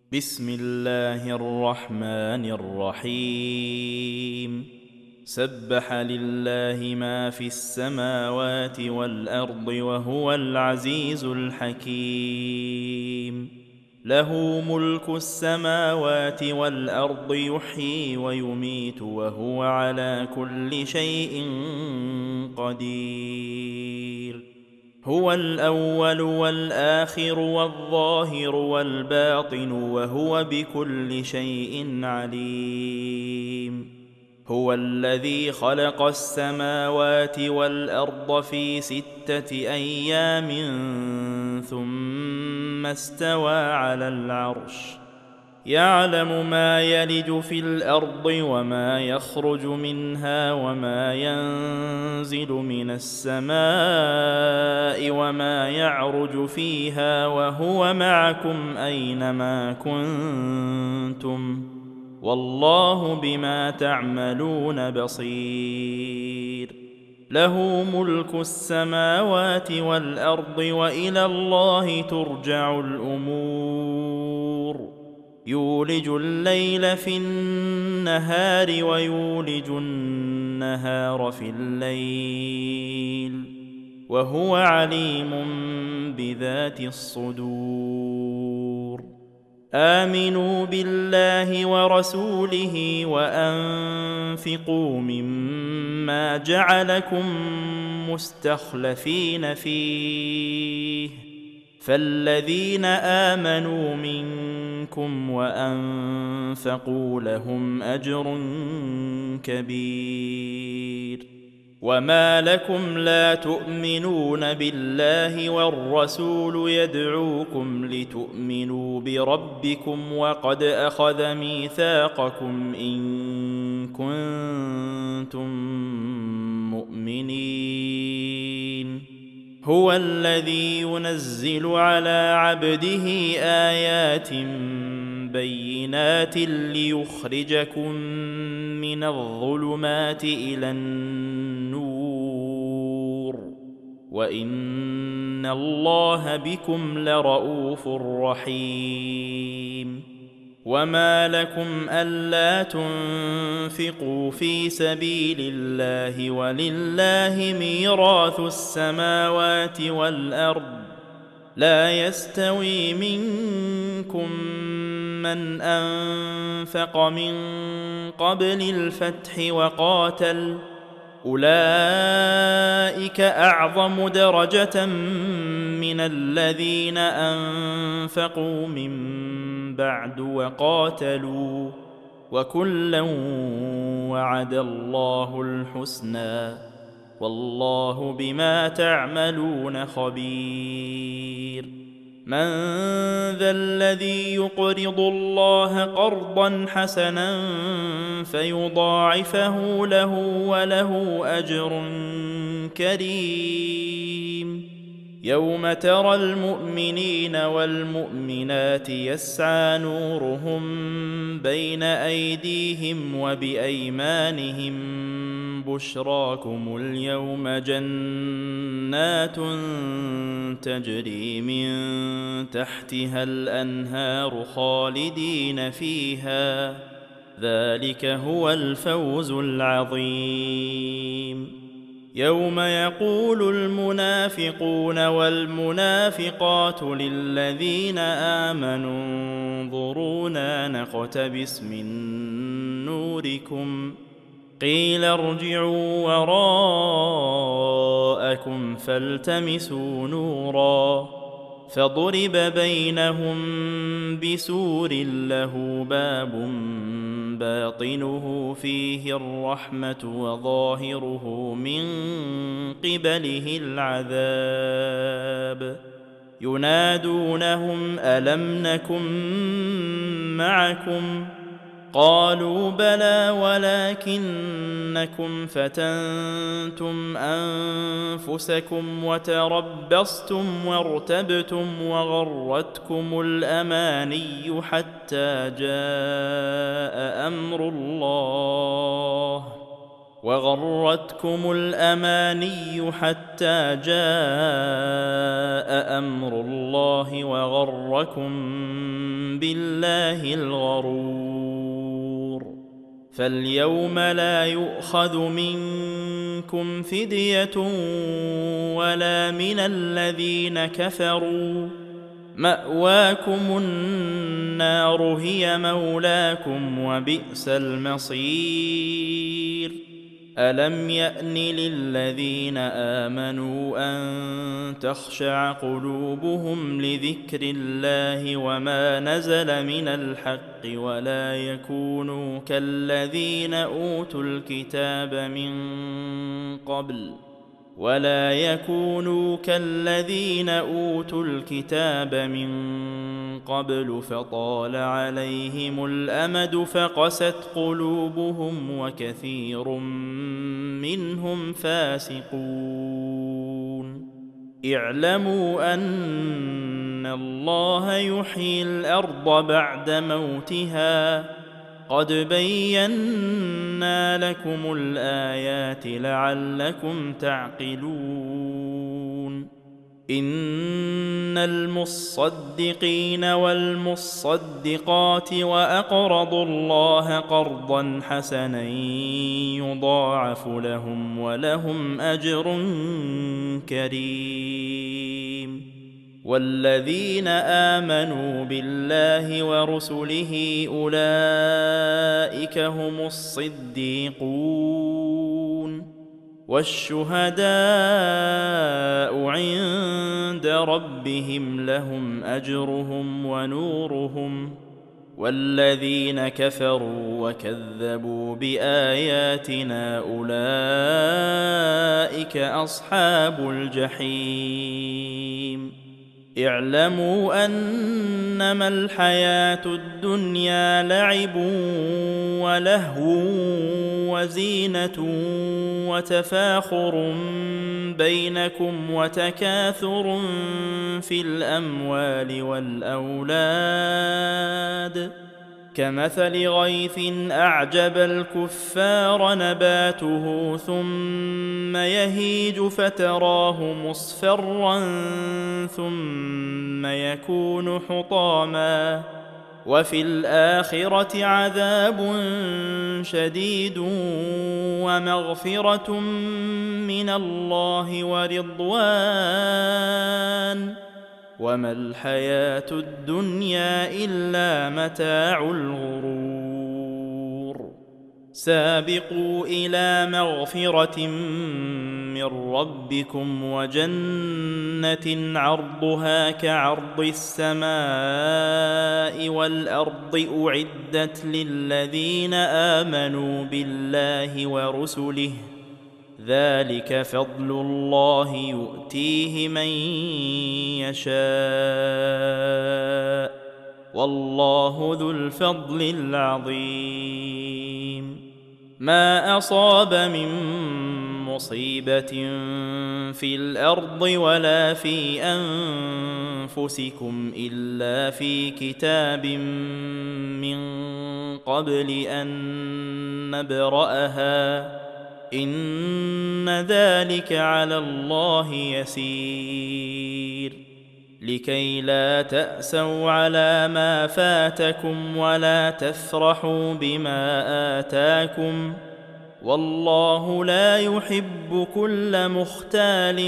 بسم الله الرحمن الرحيم سبح لله ما في السماوات والأرض وهو العزيز الحكيم له ملك السماوات والأرض يحيي ويميت وهو على كل شيء قدير هو الأول والآخر والظاهر والباطن وهو بكل شيء عليم هو الذي خلق السماوات والأرض في 6 أيام ثم استوى على العرش يعلم ما يلج في الأرض وما يخرج منها وما ينزل من السماء وما يعرج فيها وهو معكم أينما كنتم والله بما تعملون بصير له ملك السماوات والأرض وإلى الله ترجع الأمور يولج الليل في النهار ويولج النهار في الليل وهو عليم بذات الصدور آمنوا بالله ورسوله وأنفقوا مما جعلكم مستخلفين فيه فالذين آمنوا منكم وأنفقوا لهم أجر كبير وما لكم لا تؤمنون بالله والرسول يدعوكم لتؤمنوا بربكم وقد أخذ ميثاقكم إن كنتم مؤمنين هو الذي ينزل على عبده آيات بينات ليخرجكم من الظلمات إلى النور وإن الله بكم لرءوف رحيم وما لكم ألا تنفقوا في سبيل الله ولله ميراث السماوات والأرض لا يستوي منكم من أنفق من قبل الفتح وقاتل أولئك أعظم درجة من الذين أنفقوا من بعد وقاتلوا وكلا وعد الله الحسنى والله بما تعملون خبير من ذا الذي يقرض الله قرضا حسنا فيضاعفه له وله أجر كريم يوم ترى المؤمنين والمؤمنات يسعى نورهم بين أيديهم وبأيمانهم بشراكم اليوم جنات تجري من تحتها الأنهار خالدين فيها ذلك هو الفوز العظيم يوم يقول المنافقون والمنافقات للذين آمنوا انظرونا نقتبس من نوركم قيل ارجعوا وراءكم فالتمسوا نورا فضرب بينهم بسور له باب باطنه فيه الرحمة وظاهره من قبله العذاب ينادونهم ألم نكن معكم قالوا بلى ولكنكم فتنتم أنفسكم وتربصتم وارتبتم وغرتكم الأماني حتى جاء أمر الله وغرتكم الأماني حتى جاء أمر الله وغركم بالله الغرور. فاليوم لا يؤخذ منكم فدية ولا من الذين كفروا، مأواكم النار هي مولاكم وبئس المصير. ألم يأن للذين آمنوا أن تخشع قلوبهم لذكر الله وما نزل من الحق ولا يكونوا كالذين أوتوا الكتاب من قبل فطال عليهم الأمد فقست قلوبهم وكثير منهم فاسقون. اعلموا أن الله يحيي الأرض بعد موتها، قد بينا لكم الآيات لعلكم تعقلون. إن المصدقين والمصدقات وأقرضوا الله قرضا حسنا يضاعف لهم ولهم أجر كريم. والذين آمنوا بالله ورسله أولئك هم الصديقون والشهداء عند ربهم لهم أجرهم ونورهم. والذين كفروا وكذبوا بآياتنا أولئك أصحاب الجحيم. اعلموا أنما الحياة الدنيا لعب ولهو وزينة وتفاخر بينكم وتكاثر في الأموال والأولاد، كمثل غيث أعجب الكفار نباته ثم يهيج فتراه مصفرا ثم يكون حطاما، وفي الآخرة عذاب شديد ومغفرة من الله ورضوان، وما الحياة الدنيا إلا متاع الغرور. سابقوا إلى مغفرة من ربكم وجنة عرضها كعرض السماء والأرض أعدت للذين آمنوا بالله ورسله، ذلك فضل الله يؤتيه من يشاء والله ذو الفضل العظيم. ما أصاب من مصيبة في الأرض ولا في أنفسكم إلا في كتاب من قبل أن نبرأها، إن ذلك على الله يسير. لكي لا تأسوا على ما فاتكم ولا تفرحوا بما آتاكم، والله لا يحب كل مختال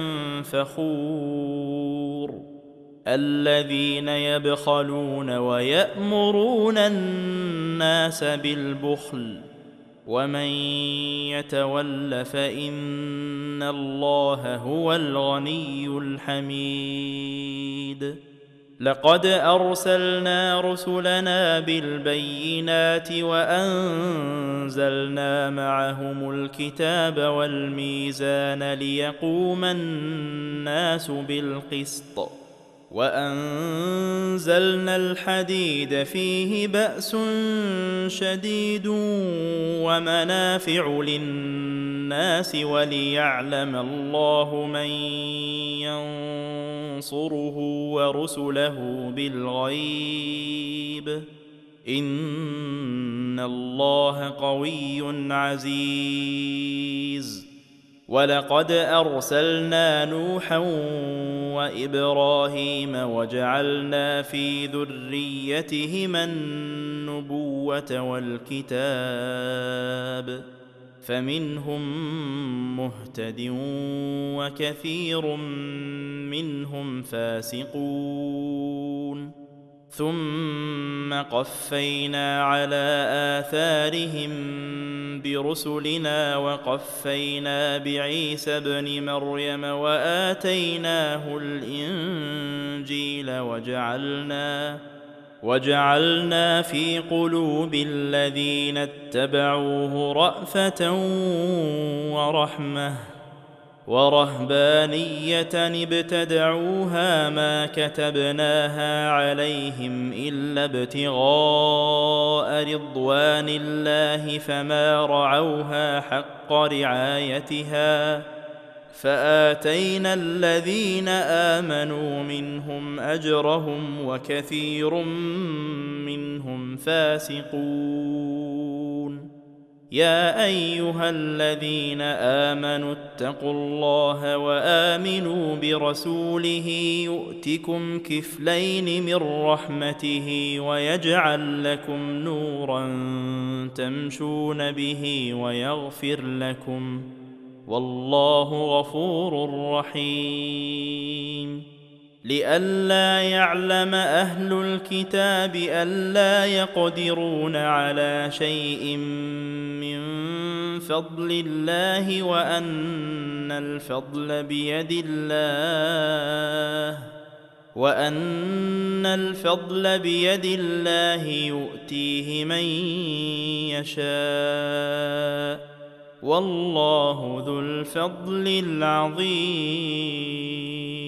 فخور. الذين يبخلون ويأمرون الناس بالبخل، ومن يتول فإن الله هو الغني الحميد. لقد أرسلنا رسلنا بالبينات وأنزلنا معهم الكتاب والميزان ليقوم الناس بالقسط، وأنزلنا الحديد فيه بأس شديد ومنافع للناس وليعلم الله من ينصره ورسله بالغيب، إن الله قوي عزيز. ولقد أرسلنا نوحا وإبراهيم وجعلنا في ذريتهما النبوة والكتاب، فمنهم مهتد وكثير منهم فاسقون. ثم قفينا على آثارهم برسلنا وقفينا بعيسى ابن مريم وآتيناه الإنجيل وجعلنا في قلوب الذين اتبعوه رأفة ورحمة ورهبانية ابتدعوها ما كتبناها عليهم إلا ابتغاء رضوان الله فما رعوها حق رعايتها، فآتينا الذين آمنوا منهم أجرهم وكثير منهم فاسقون. يا أيها الذين آمنوا اتقوا الله وآمنوا برسوله يؤتكم كفلين من رحمته ويجعل لكم نورا تمشون به ويغفر لكم، والله غفور رحيم. لئلا يعلم أهل الكتاب ألا يقدرون على شيء من فضل الله وأن الفضل بيد الله يؤتيه من يشاء، والله ذو الفضل العظيم.